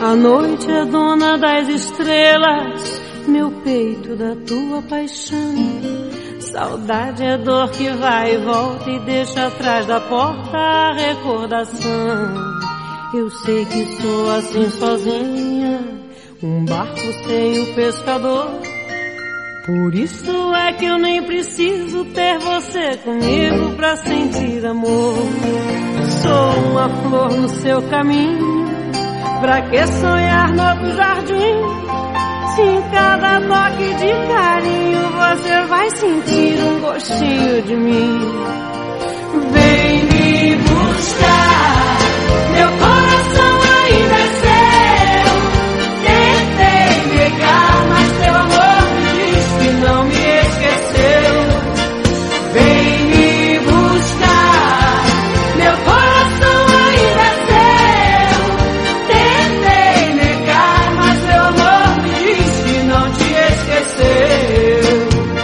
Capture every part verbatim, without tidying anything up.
A noite é dona das estrelas, meu peito da tua paixão. Saudade é dor que vai e volta e deixa atrás da porta a recordação. Eu sei que sou assim sozinha, um barco sem o pescador. Por isso é que eu nem preciso ter você comigo pra sentir amor. Sou uma flor no seu caminho, pra que sonhar no outro jardim? Se em cada toque de carinho você vai sentir um gostinho de mim. Vem me buscar, meu coração ainda é seu. Tentei negar, mas teu amor me diz que não me esqueceu. Vem me buscar, meu coração ainda é seu. Tentei negar, mas teu amor me diz que não te esqueceu.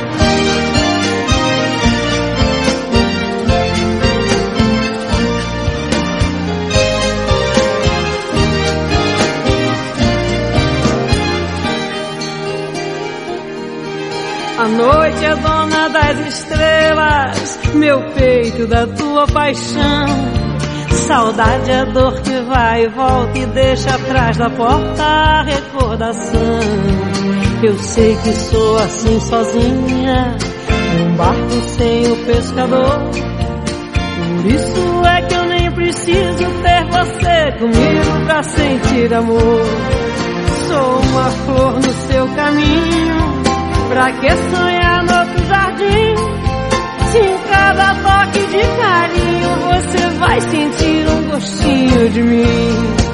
A noite é dona das estrelas, meu peito da tua paixão. Saudade é dor que vai e volta e deixa atrás da porta a recordação. Eu sei que sou assim sozinha, um barco sem o pescador. Por isso é que eu nem preciso ter você comigo pra sentir amor. Sou uma flor no seu caminho, pra que sonhar no outro jardim? Se em cada toque de carinho você vai sentir um gostinho de mim.